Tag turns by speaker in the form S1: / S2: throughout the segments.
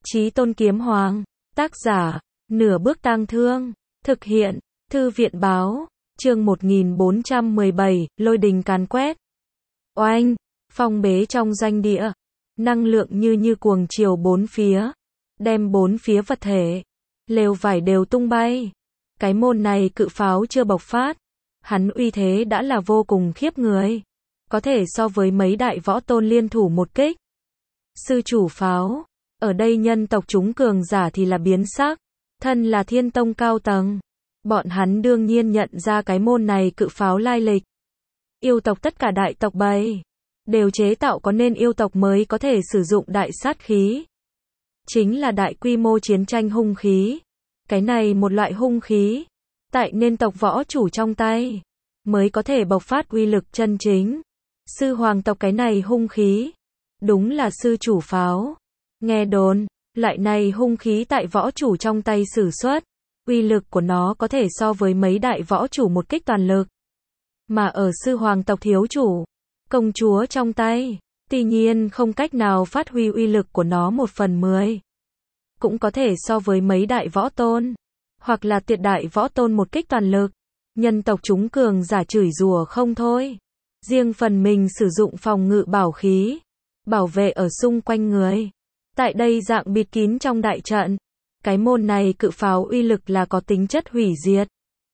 S1: Chí Tôn Kiếm Hoàng, tác giả, Nửa Bước Tang Thương, thực hiện, Thư viện báo, chương 1417, lôi đình càn quét. Oanh, phong bế trong doanh địa, năng lượng như cuồng chiều bốn phía, đem bốn phía vật thể, lều vải đều tung bay. Cái môn này cự pháo chưa bộc phát, hắn uy thế đã là vô cùng khiếp người, có thể so với mấy đại võ tôn liên thủ một kích. Sư chủ pháo, ở đây nhân tộc chúng cường giả thì là biến sắc, thân là Thiên Tông cao tầng, bọn hắn đương nhiên nhận ra cái môn này cự pháo lai lịch. Yêu tộc tất cả đại tộc bầy đều chế tạo có nên yêu tộc mới có thể sử dụng đại sát khí, chính là đại quy mô chiến tranh hung khí. Cái này một loại hung khí, tại nên tộc võ chủ trong tay, mới có thể bộc phát uy lực chân chính. Sư hoàng tộc cái này hung khí, đúng là sư chủ pháo. Nghe đồn, loại này hung khí tại võ chủ trong tay sử xuất, uy lực của nó có thể so với mấy đại võ chủ một kích toàn lực. Mà ở sư hoàng tộc thiếu chủ, công chúa trong tay, tuy nhiên không cách nào phát huy uy lực của nó 1/10. Cũng có thể so với mấy đại võ tôn, hoặc là tuyệt đại võ tôn một kích toàn lực. Nhân tộc chúng cường giả chửi rủa không thôi. Riêng phần mình sử dụng phòng ngự bảo khí, bảo vệ ở xung quanh người. Tại đây dạng bịt kín trong đại trận, cái môn này cự pháo uy lực là có tính chất hủy diệt.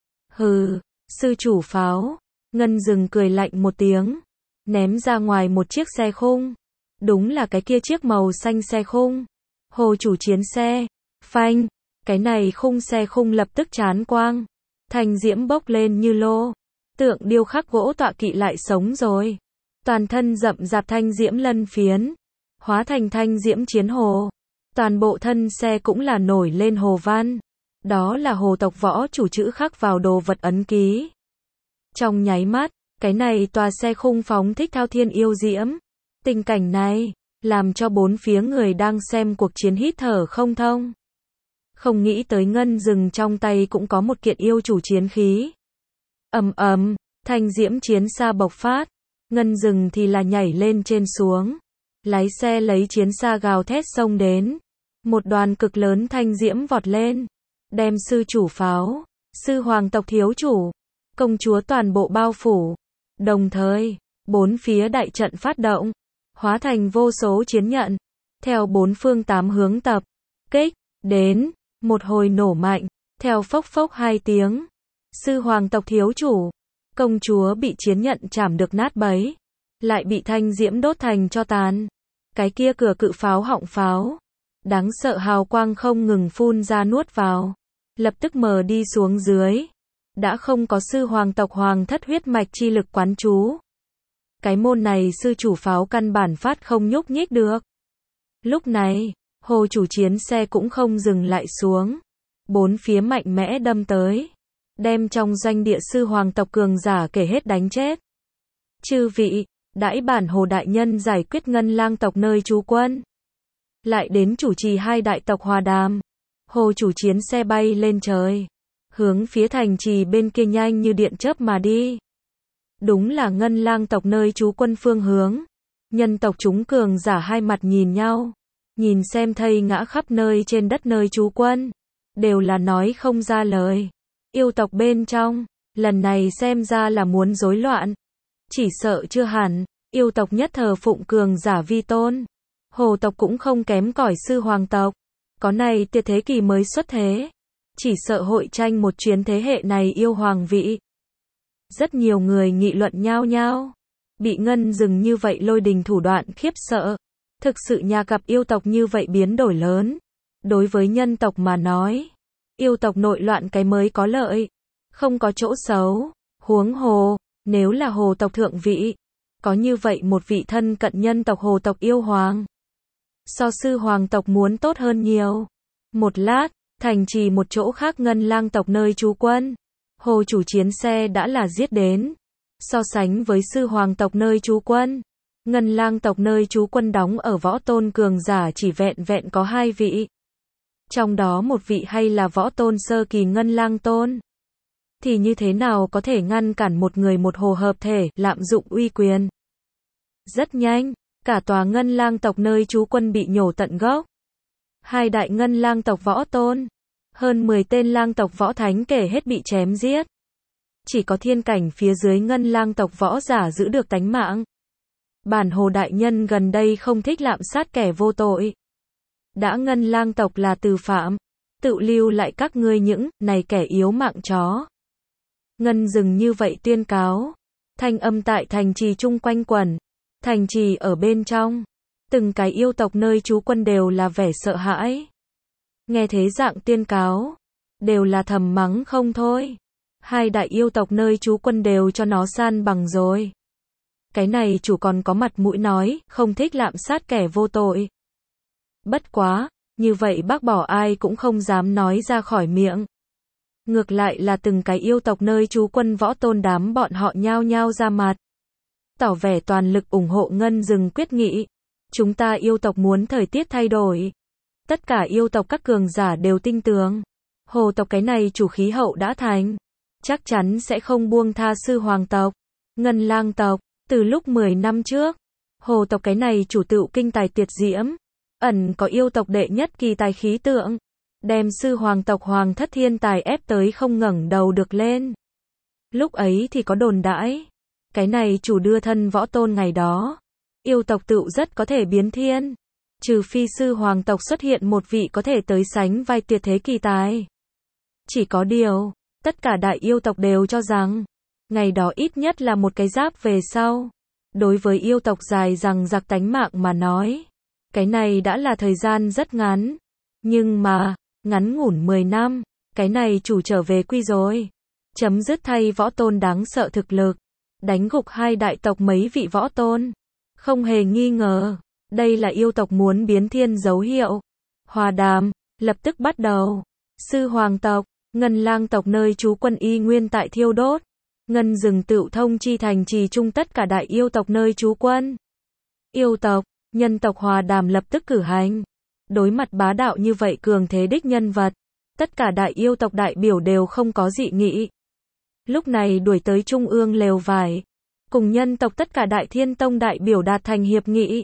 S1: Hừ, sư chủ pháo, Ngân Dừng cười lạnh một tiếng, ném ra ngoài một chiếc xe khung. Đúng là cái kia chiếc màu xanh xe khung. Hồ chủ chiến xe, phanh, cái này khung xe khung lập tức chán quang, thanh diễm bốc lên như lô, tượng điêu khắc gỗ tọa kỵ lại sống rồi, toàn thân rậm rạp thanh diễm lân phiến, hóa thành thanh diễm chiến hồ, toàn bộ thân xe cũng là nổi lên hồ văn, đó là hồ tộc võ chủ chữ khắc vào đồ vật ấn ký. Trong nháy mắt, cái này tòa xe khung phóng thích thao thiên yêu diễm, tình cảnh này làm cho bốn phía người đang xem cuộc chiến hít thở không thông. Không nghĩ tới Ngân Dừng trong tay cũng có một kiện yêu chủ chiến khí. Ầm ầm, thanh diễm chiến xa bộc phát, Ngân Dừng thì là nhảy lên trên xuống, lái xe lấy chiến xa gào thét xông đến. Một đoàn cực lớn thanh diễm vọt lên, đem sư chủ pháo, sư hoàng tộc thiếu chủ, công chúa toàn bộ bao phủ. Đồng thời, bốn phía đại trận phát động, hóa thành vô số chiến nhận, theo bốn phương tám hướng tập kích đến. Một hồi nổ mạnh, theo phốc phốc hai tiếng, sư hoàng tộc thiếu chủ, công chúa bị chiến nhận chảm được nát bấy, lại bị thanh diễm đốt thành tro tàn. Cái kia cửa cự pháo họng pháo, đáng sợ hào quang không ngừng phun ra nuốt vào, lập tức mờ đi xuống dưới, đã không có sư hoàng tộc hoàng thất huyết mạch chi lực quán chú. Cái môn này sư chủ pháo căn bản phát không nhúc nhích được. Lúc này, hồ chủ chiến xe cũng không dừng lại xuống, bốn phía mạnh mẽ đâm tới, đem trong doanh địa sư hoàng tộc cường giả kể hết đánh chết. Chư vị, đãi bản hồ đại nhân giải quyết Ngân Lang tộc nơi trú quân, lại đến chủ trì hai đại tộc hòa đàm. Hồ chủ chiến xe bay lên trời, hướng phía thành trì bên kia nhanh như điện chớp mà đi. Đúng là Ngân Lang tộc nơi trú quân phương hướng. Nhân tộc chúng cường giả hai mặt nhìn nhau, nhìn xem thây ngã khắp nơi trên đất nơi trú quân, đều là nói không ra lời. Yêu tộc bên trong, lần này xem ra là muốn rối loạn. Chỉ sợ chưa hẳn, yêu tộc nhất thờ phụng cường giả vi tôn. Hồ tộc cũng không kém cỏi sư hoàng tộc. Có này tuyệt thế kỳ mới xuất thế. Chỉ sợ hội tranh một chuyến thế hệ này yêu hoàng vị. Rất nhiều người nghị luận nhao nhao. Bị Ngân Dừng như vậy lôi đình thủ đoạn khiếp sợ. Thực sự nhà gặp yêu tộc như vậy biến đổi lớn. Đối với nhân tộc mà nói, yêu tộc nội loạn cái mới có lợi, không có chỗ xấu. Huống hồ, nếu là hồ tộc thượng vị, có như vậy một vị thân cận nhân tộc hồ tộc yêu hoàng, so sư hoàng tộc muốn tốt hơn nhiều. Một lát, thành trì một chỗ khác Ngân Lang tộc nơi trú quân, hồ chủ chiến xe đã là giết đến. So sánh với sư hoàng tộc nơi trú quân, Ngân Lang tộc nơi trú quân đóng ở võ tôn cường giả chỉ vẹn vẹn có 2 vị. Trong đó một vị hay là võ tôn sơ kỳ Ngân Lang tôn. Thì như thế nào có thể ngăn cản một người một hồ hợp thể, lạm dụng uy quyền. Rất nhanh, cả tòa Ngân Lang tộc nơi trú quân bị nhổ tận gốc. Hai đại ngân lang tộc võ tôn. Hơn 10 tên lang tộc võ thánh kể hết bị chém giết. Chỉ có thiên cảnh phía dưới ngân lang tộc võ giả giữ được tánh mạng. Bản Hồ đại nhân gần đây không thích lạm sát kẻ vô tội. Đã ngân lang tộc là từ phạm, tự lưu lại các ngươi những này kẻ yếu mạng chó. Ngân dừng như vậy tuyên cáo. Thanh âm tại thành trì chung quanh quẩn. Thành trì ở bên trong. Từng cái yêu tộc nơi trú quân đều là vẻ sợ hãi. Nghe thế dạng tuyên cáo. Đều là thầm mắng không thôi. Hai đại yêu tộc nơi trú quân đều cho nó san bằng rồi. Cái này chủ còn có mặt mũi nói, không thích lạm sát kẻ vô tội. Bất quá, như vậy bác bỏ ai cũng không dám nói ra khỏi miệng. Ngược lại là từng cái yêu tộc nơi trú quân võ tôn đám bọn họ nhao nhao ra mặt. Tỏ vẻ toàn lực ủng hộ Ngân Dừng quyết nghị. Chúng ta yêu tộc muốn thời tiết thay đổi. Tất cả yêu tộc các cường giả đều tin tưởng. Hồ tộc cái này chủ khí hậu đã thành. Chắc chắn sẽ không buông tha sư hoàng tộc. Ngân lang tộc, từ lúc 10 năm trước. Hồ tộc cái này chủ tựu kinh tài tuyệt diễm. Ẩn có yêu tộc đệ nhất kỳ tài khí tượng. Đem sư hoàng tộc hoàng thất thiên tài ép tới không ngẩng đầu được lên. Lúc ấy thì có đồn đãi. Cái này chủ đưa thân võ tôn ngày đó. Yêu tộc tựu rất có thể biến thiên. Trừ phi sư hoàng tộc xuất hiện một vị có thể tới sánh vai tuyệt thế kỳ tài. Chỉ có điều, tất cả đại yêu tộc đều cho rằng, ngày đó ít nhất là một cái giáp về sau. Đối với yêu tộc dài rằng giặc tánh mạng mà nói. Cái này đã là thời gian rất ngắn. Nhưng mà, ngắn ngủn 10 năm, cái này chủ trở về quy rồi. Chấm dứt thay võ tôn đáng sợ thực lực. Đánh gục hai đại tộc mấy vị võ tôn. Không hề nghi ngờ, đây là yêu tộc muốn biến thiên dấu hiệu. Hòa đàm, lập tức bắt đầu. Sư hoàng tộc, ngân lang tộc nơi trú quân y nguyên tại thiêu đốt. Ngân Dừng tựu thông chi thành trì chung tất cả đại yêu tộc nơi trú quân. Yêu tộc, nhân tộc hòa đàm lập tức cử hành. Đối mặt bá đạo như vậy cường thế đích nhân vật, tất cả đại yêu tộc đại biểu đều không có dị nghị. Lúc này đuổi tới trung ương lều vải, cùng nhân tộc tất cả đại thiên tông đại biểu đạt thành hiệp nghị.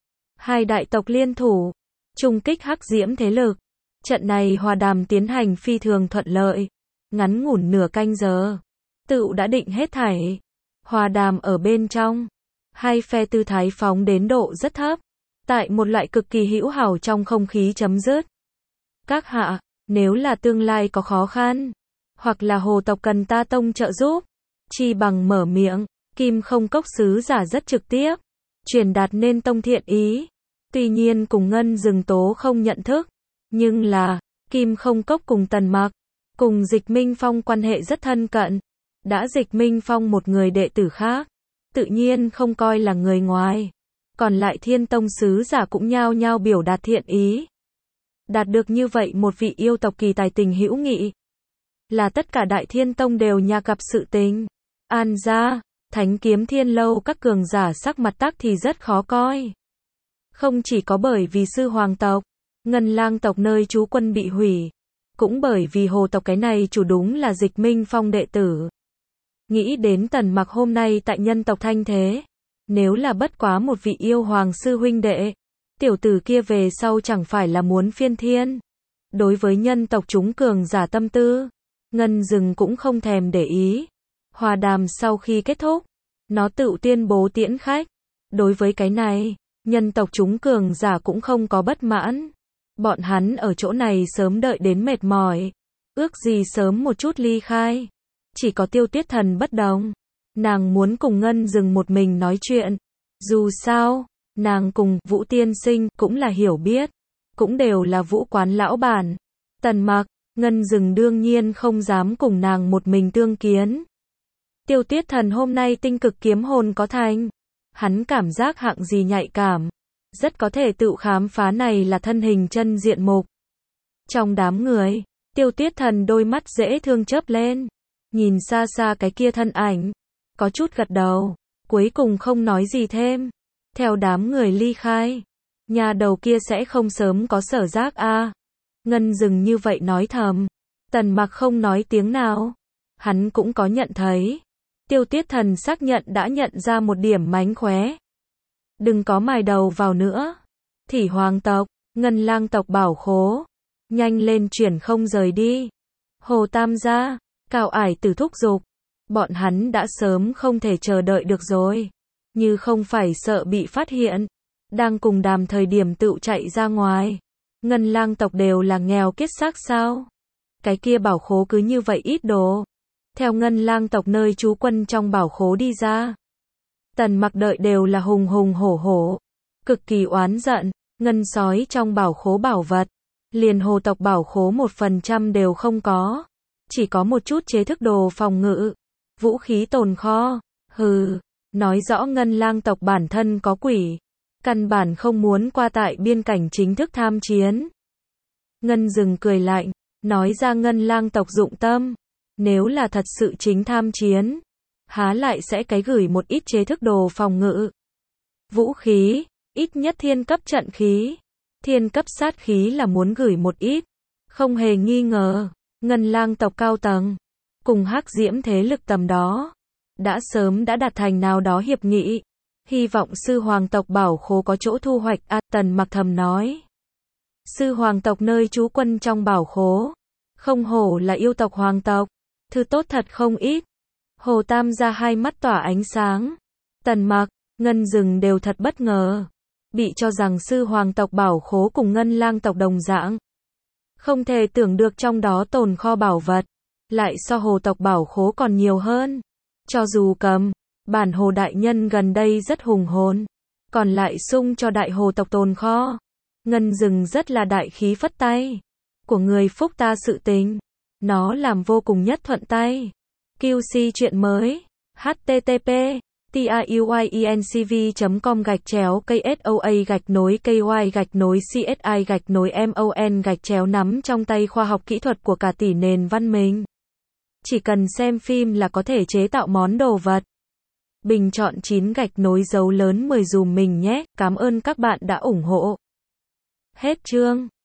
S1: Hai đại tộc liên thủ, chung kích hắc diễm thế lực. Trận này hòa đàm tiến hành phi thường thuận lợi. Ngắn ngủn nửa canh giờ, tựu đã định hết thảy. Hòa đàm ở bên trong, hai phe tư thái phóng đến độ rất thấp. Tại một loại cực kỳ hữu hảo trong không khí chấm dứt. Các hạ, nếu là tương lai có khó khăn, hoặc là hồ tộc cần ta tông trợ giúp, chi bằng mở miệng. Kim Không Cốc sứ giả rất trực tiếp, truyền đạt nên tông thiện ý. Tuy nhiên cùng Ngân Dừng tố không nhận thức, nhưng là, Kim Không Cốc cùng Tần Mặc, cùng Dịch Minh Phong quan hệ rất thân cận. Đã Dịch Minh Phong một người đệ tử khác, tự nhiên không coi là người ngoài. Còn lại thiên tông sứ giả cũng nhao nhao biểu đạt thiện ý. Đạt được như vậy một vị yêu tộc kỳ tài tình hữu nghị. Là tất cả đại thiên tông đều nhà gặp sự tình. An gia, Thánh Kiếm Thiên lâu các cường giả sắc mặt tắc thì rất khó coi. Không chỉ có bởi vì sư hoàng tộc, ngân lang tộc nơi trú quân bị hủy. Cũng bởi vì hồ tộc cái này chủ đúng là Dịch Minh Phong đệ tử. Nghĩ đến Tần Mặc hôm nay tại nhân tộc thanh thế. Nếu là bất quá một vị yêu hoàng sư huynh đệ, tiểu tử kia về sau chẳng phải là muốn phiên thiên. Đối với nhân tộc chúng cường giả tâm tư, Ngân Dừng cũng không thèm để ý. Hòa đàm sau khi kết thúc, nó tự tuyên bố tiễn khách. Đối với cái này, nhân tộc chúng cường giả cũng không có bất mãn. Bọn hắn ở chỗ này sớm đợi đến mệt mỏi, ước gì sớm một chút ly khai. Chỉ có Tiêu Tuyết Thần bất đồng. Nàng muốn cùng Ngân Dừng một mình nói chuyện. Dù sao, nàng cùng Vũ tiên sinh cũng là hiểu biết, cũng đều là Vũ quán lão bản. Tần Mặc, Ngân Dừng đương nhiên không dám cùng nàng một mình tương kiến. Tiêu Tuyết Thần hôm nay tinh cực kiếm hồn có thành. Hắn cảm giác hạng gì nhạy cảm, rất có thể tự khám phá này là thân hình chân diện mục. Trong đám người, Tiêu Tuyết Thần đôi mắt dễ thương chớp lên, nhìn xa xa cái kia thân ảnh, có chút gật đầu, cuối cùng không nói gì thêm. Theo đám người ly khai, nhà đầu kia sẽ không sớm có sở giác a. Ngân Dừng như vậy nói thầm. Tần Mặc không nói tiếng nào. Hắn cũng có nhận thấy. Tiêu Tuyết Thần xác nhận đã nhận ra một điểm mánh khóe. Đừng có mài đầu vào nữa. Thỉ hoàng tộc, Ngân Lang tộc bảo khố. Nhanh lên chuyển không rời đi. Hồ Tam gia, Cao Ải Tử thúc giục. Bọn hắn đã sớm không thể chờ đợi được rồi. Như không phải sợ bị phát hiện. Đang cùng đàm thời điểm tựu chạy ra ngoài. Ngân Lang tộc đều là nghèo kiết xác sao? Cái kia bảo khố cứ như vậy ít đồ. Theo Ngân Lang tộc nơi trú quân trong bảo khố đi ra. Tần Mặc đợi đều là hùng hùng hổ hổ. Cực kỳ oán giận. Ngân sói trong bảo khố bảo vật. Liền hồ tộc bảo khố 1% đều không có. Chỉ có một chút chế thức đồ phòng ngự. Vũ khí tồn kho. Hừ. Nói rõ Ngân Lang tộc bản thân có quỷ. Căn bản không muốn qua tại biên cảnh chính thức tham chiến. Ngân Dừng cười lạnh. Nói ra Ngân Lang tộc dụng tâm. Nếu là thật sự chính tham chiến. Há lại sẽ cái gửi một ít chế thức đồ phòng ngự. Vũ khí. Ít nhất thiên cấp trận khí. Thiên cấp sát khí là muốn gửi một ít. Không hề nghi ngờ. Ngân Lang tộc cao tầng. Cùng Hắc Diễm thế lực tầm đó. Đã sớm đã đạt thành nào đó hiệp nghị. Hy vọng sư hoàng tộc bảo khố có chỗ thu hoạch. Tần Mặc thầm nói. Sư hoàng tộc nơi trú quân trong bảo khố. Không hổ là yêu tộc hoàng tộc. Thứ tốt thật không ít. Hồ Tam gia hai mắt tỏa ánh sáng. Tần Mặc, Ngân Dừng đều thật bất ngờ. Bị cho rằng sư hoàng tộc bảo khố cùng Ngân Lang tộc đồng dạng. Không thể tưởng được trong đó tồn kho bảo vật. Lại so hồ tộc bảo khố còn nhiều hơn. Cho dù cầm, bản hồ đại nhân gần đây rất hùng hồn. Còn lại sung cho đại hồ tộc tồn kho. Ngân Dừng rất là đại khí phất tay. Của người phúc ta sự tình. Nó làm vô cùng nhất thuận tay. QC chuyện mới. http tiuyencv.com/KSOA-KY-CSI-MON nắm trong tay khoa học kỹ thuật của cả tỷ nền văn minh. Chỉ cần xem phim là có thể chế tạo món đồ vật. Bình chọn 9 dấu lớn 10 dùm mình nhé. Cảm ơn các bạn đã ủng hộ. Hết chương.